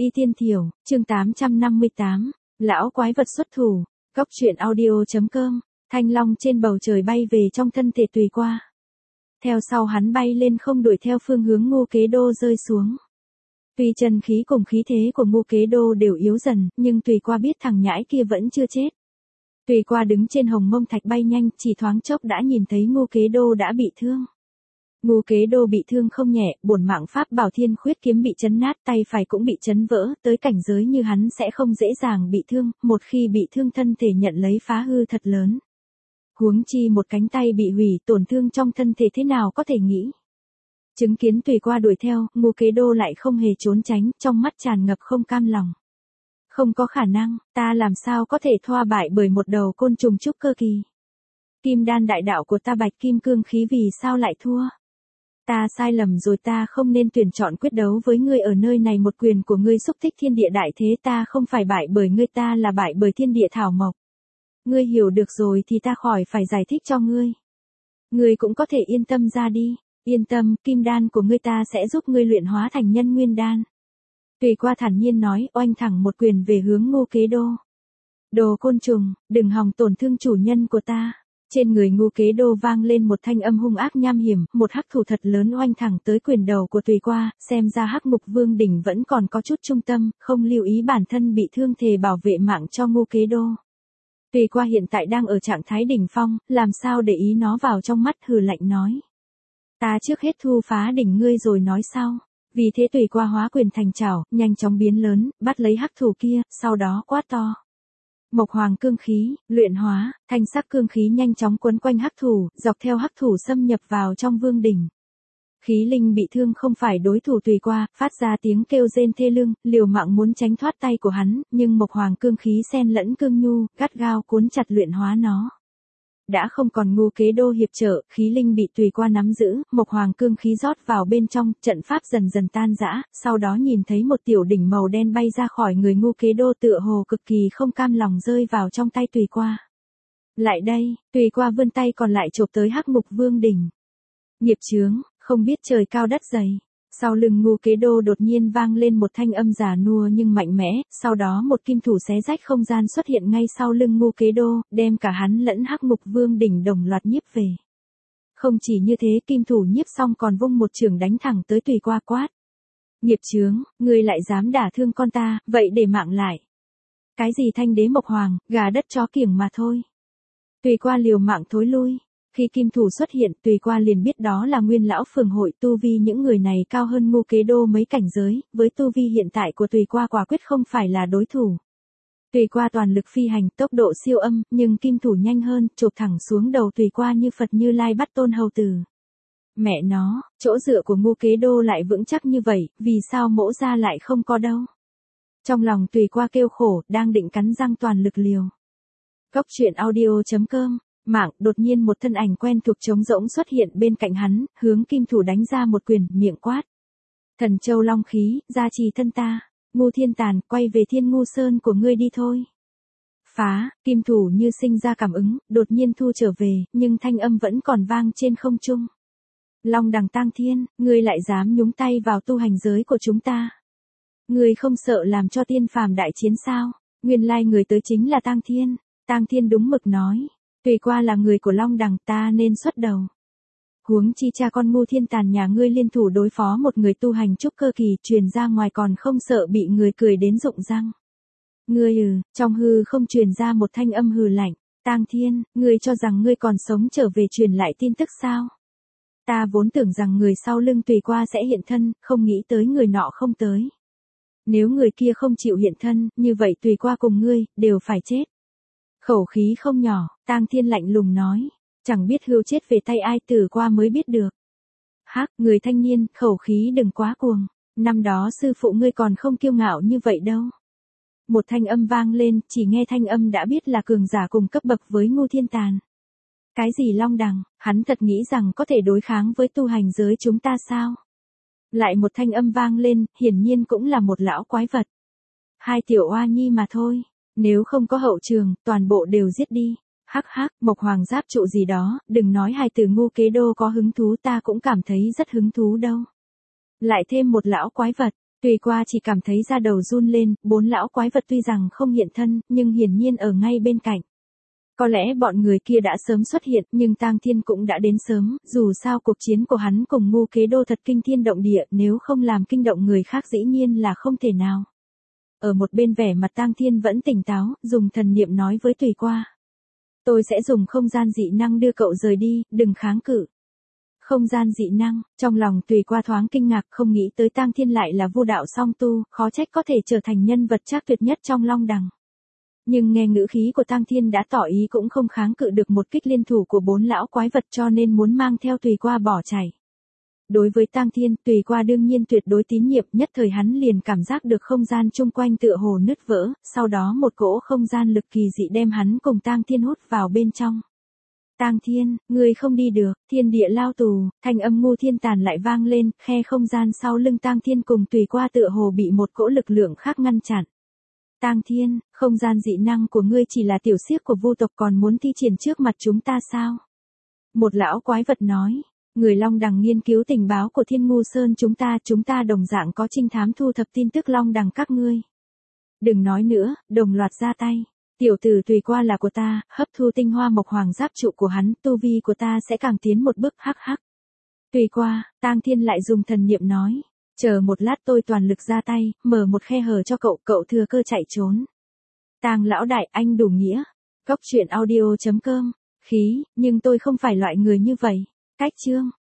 Y Tiên Thiểu, chương 858, lão quái vật xuất thủ, góc truyện audio.com, thanh long trên bầu trời bay về trong thân thể Tùy Qua. Theo sau hắn bay lên không đuổi theo phương hướng Ngô Kế Đô rơi xuống. Tuy chân khí cùng khí thế của Ngô Kế Đô đều yếu dần, nhưng Tùy Qua biết thằng nhãi kia vẫn chưa chết. Tùy Qua đứng trên hồng mông thạch bay nhanh, chỉ thoáng chốc đã nhìn thấy Ngô Kế Đô đã bị thương. Ngô Kế Đô bị thương không nhẹ, bổn mạng pháp bảo Thiên Khuyết kiếm bị chấn nát, tay phải cũng bị chấn vỡ, tới cảnh giới như hắn sẽ không dễ dàng bị thương, một khi bị thương thân thể nhận lấy phá hư thật lớn. Huống chi một cánh tay bị hủy, tổn thương trong thân thể thế nào có thể nghĩ. Chứng kiến Tùy Qua đuổi theo, Ngô Kế Đô lại không hề trốn tránh, trong mắt tràn ngập không cam lòng. Không có khả năng, ta làm sao có thể thoa bại bởi một đầu côn trùng trúc cơ kỳ. Kim đan đại đạo của ta bạch kim cương khí vì sao lại thua? Ta sai lầm rồi, ta không nên tuyển chọn quyết đấu với ngươi ở nơi này, một quyền của ngươi xúc tích thiên địa đại thế, ta không phải bại bởi ngươi, ta là bại bởi thiên địa thảo mộc. Ngươi hiểu được rồi thì ta khỏi phải giải thích cho ngươi. Ngươi cũng có thể yên tâm ra đi, yên tâm, kim đan của ngươi ta sẽ giúp ngươi luyện hóa thành nhân nguyên đan. Tùy Qua thản nhiên nói, oanh thẳng một quyền về hướng Ngô Kế Đô. Đồ côn trùng, đừng hòng tổn thương chủ nhân của ta. Trên người Ngô Kế Đô vang lên một thanh âm hung ác nham hiểm, một hắc thủ thật lớn oanh thẳng tới quyền đầu của Tùy Qua, xem ra Hắc Ngục Vương đỉnh vẫn còn có chút trung tâm, không lưu ý bản thân bị thương, thề bảo vệ mạng cho Ngô Kế Đô. Tùy Qua hiện tại đang ở trạng thái đỉnh phong, làm sao để ý nó vào trong mắt, hừ lạnh nói. Ta trước hết thu phá đỉnh ngươi rồi nói sau. Vì thế Tùy Qua hóa quyền thành chảo, nhanh chóng biến lớn, bắt lấy hắc thủ kia, sau đó quát to. Mộc hoàng cương khí, luyện hóa, thanh sắc cương khí nhanh chóng quấn quanh hắc thủ, dọc theo hắc thủ xâm nhập vào trong vương đỉnh. Khí linh bị thương không phải đối thủ Tùy Qua, phát ra tiếng kêu rên thê lương, liều mạng muốn tránh thoát tay của hắn, nhưng mộc hoàng cương khí xen lẫn cương nhu, gắt gao cuốn chặt luyện hóa nó. Đã không còn Ngô Kế Đô hiệp trợ, khí linh bị Tùy Qua nắm giữ, mộc hoàng cương khí rót vào bên trong, trận pháp dần dần tan rã, sau đó nhìn thấy một tiểu đỉnh màu đen bay ra khỏi người Ngô Kế Đô, tựa hồ cực kỳ không cam lòng rơi vào trong tay Tùy Qua. Lại đây, Tùy Qua vươn tay còn lại chộp tới Hắc Ngục Vương đỉnh. Nghiệp chướng, không biết trời cao đất dày. Sau lưng Ngô Kế Đô đột nhiên vang lên một thanh âm già nua nhưng mạnh mẽ, sau đó một kim thủ xé rách không gian xuất hiện ngay sau lưng Ngô Kế Đô, đem cả hắn lẫn Hắc Ngục Vương đỉnh đồng loạt nhiếp về. Không chỉ như thế, kim thủ nhiếp xong còn vung một chưởng đánh thẳng tới Tùy Qua quát. Nghiệp chướng, ngươi lại dám đả thương con ta, vậy để mạng lại. Cái gì thanh đế mộc hoàng, gà đất chó kiểng mà thôi. Tùy Qua liều mạng thối lui. Khi kim thủ xuất hiện, Tùy Qua liền biết đó là Nguyên lão phường hội, tu vi những người này cao hơn Ngô Kế Đô mấy cảnh giới, với tu vi hiện tại của Tùy Qua quả quyết không phải là đối thủ. Tùy Qua toàn lực phi hành, tốc độ siêu âm, nhưng kim thủ nhanh hơn, chộp thẳng xuống đầu Tùy Qua như Phật Như Lai bắt Tôn Hầu Tử. Mẹ nó, chỗ dựa của Ngô Kế Đô lại vững chắc như vậy, vì sao mỗ ra lại không có đâu. Trong lòng Tùy Qua kêu khổ, đang định cắn răng toàn lực liều. Góc truyện audio.com. Mạng, đột nhiên một thân ảnh quen thuộc trống rỗng xuất hiện bên cạnh hắn, hướng kim thủ đánh ra một quyền, miệng quát. Thần châu long khí, gia trì thân ta, Ngu Thiên Tàn, quay về Thiên Ngu Sơn của ngươi đi thôi. Phá, kim thủ như sinh ra cảm ứng, đột nhiên thu trở về, nhưng thanh âm vẫn còn vang trên không trung. Long đằng tang thiên, ngươi lại dám nhúng tay vào tu hành giới của chúng ta. Ngươi không sợ làm cho tiên phàm đại chiến sao? Nguyên lai người tới chính là Tang Thiên. Tang Thiên đúng mực nói. Tùy Qua là người của Long đằng, ta nên xuất đầu. Huống chi cha con Ngu Thiên Tàn nhà ngươi liên thủ đối phó một người tu hành trúc cơ kỳ, truyền ra ngoài còn không sợ bị người cười đến rụng răng. Ngươi trong hư không truyền ra một thanh âm hừ lạnh. Tang Thiên, ngươi cho rằng ngươi còn sống trở về truyền lại tin tức sao? Ta vốn tưởng rằng người sau lưng Tùy Qua sẽ hiện thân, không nghĩ tới người nọ không tới. Nếu người kia không chịu hiện thân, như vậy Tùy Qua cùng ngươi, đều phải chết. Khẩu khí không nhỏ, Tang Thiên lạnh lùng nói. Chẳng biết hưu chết về tay ai, Tử Qua mới biết được. Hắc, người thanh niên, khẩu khí đừng quá cuồng. Năm đó sư phụ ngươi còn không kiêu ngạo như vậy đâu. Một thanh âm vang lên, chỉ nghe thanh âm đã biết là cường giả cùng cấp bậc với Ngu Thiên Tàn. Cái gì Long đằng, hắn thật nghĩ rằng có thể đối kháng với tu hành giới chúng ta sao? Lại một thanh âm vang lên, hiển nhiên cũng là một lão quái vật. Hai tiểu oa nhi mà thôi. Nếu không có hậu trường, toàn bộ đều giết đi. Hắc hắc, mộc hoàng giáp trụ gì đó, đừng nói hai từ Ngô Kế Đô có hứng thú, ta cũng cảm thấy rất hứng thú đâu. Lại thêm một lão quái vật, Tùy qua chỉ cảm thấy da đầu run lên, 4 lão quái vật tuy rằng không hiện thân, nhưng hiển nhiên ở ngay bên cạnh. Có lẽ bọn người kia đã sớm xuất hiện, nhưng Tang Thiên cũng đã đến sớm, dù sao cuộc chiến của hắn cùng Ngô Kế Đô thật kinh thiên động địa, nếu không làm kinh động người khác dĩ nhiên là không thể nào. Ở một bên vẻ mặt Tang Thiên vẫn tỉnh táo, dùng thần niệm nói với Tùy qua. Tôi sẽ dùng không gian dị năng đưa cậu rời đi, đừng kháng cự. Không gian dị năng, trong lòng Tùy qua thoáng kinh ngạc, không nghĩ tới Tang Thiên lại là vô đạo song tu, khó trách có thể trở thành nhân vật trác tuyệt nhất trong Long Đằng. Nhưng nghe ngữ khí của Tang Thiên đã tỏ ý cũng không kháng cự được một kích liên thủ của 4 lão quái vật, cho nên muốn mang theo Tùy qua bỏ chạy. Đối với Tang Thiên, Tùy qua đương nhiên tuyệt đối tín nhiệm, nhất thời hắn liền cảm giác được không gian chung quanh tựa hồ nứt vỡ, sau đó một cỗ không gian lực kỳ dị đem hắn cùng Tang Thiên hút vào bên trong. Tang Thiên, ngươi không đi được, thiên địa lao tù, thanh âm Ngô Thiên Tàn lại vang lên, khe không gian sau lưng Tang Thiên cùng Tùy qua tựa hồ bị một cỗ lực lượng khác ngăn chặn. Tang Thiên, không gian dị năng của ngươi chỉ là tiểu xiếc của vu tộc, còn muốn thi triển trước mặt chúng ta sao? Một lão quái vật nói, người Long Đằng nghiên cứu tình báo của Thiên Ngu Sơn chúng ta đồng dạng có trinh thám thu thập tin tức Long Đằng các ngươi. Đừng nói nữa, đồng loạt ra tay. Tiểu tử Tùy qua là của ta, hấp thu tinh hoa mộc hoàng giáp trụ của hắn, tu vi của ta sẽ càng tiến một bước, hắc hắc. Tùy qua, Tang Thiên lại dùng thần niệm nói. Chờ một lát, tôi toàn lực ra tay, mở một khe hở cho cậu thừa cơ chạy trốn. Tang lão đại, anh đủ nghĩa. Cốc truyện audio.com. Khí, nhưng tôi không phải loại người như vậy. Cách chương.